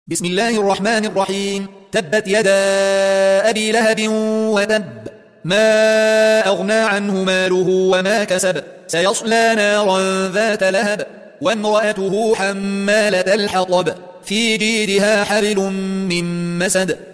بسم الله الرحمن الرحيم. تبت يدا أبي لهب وتب، ما أغنى عنه ماله وما كسب، سيصلى نارا ذات لهب، وامرأته حمالة الحطب، في جيدها حبل من مسد.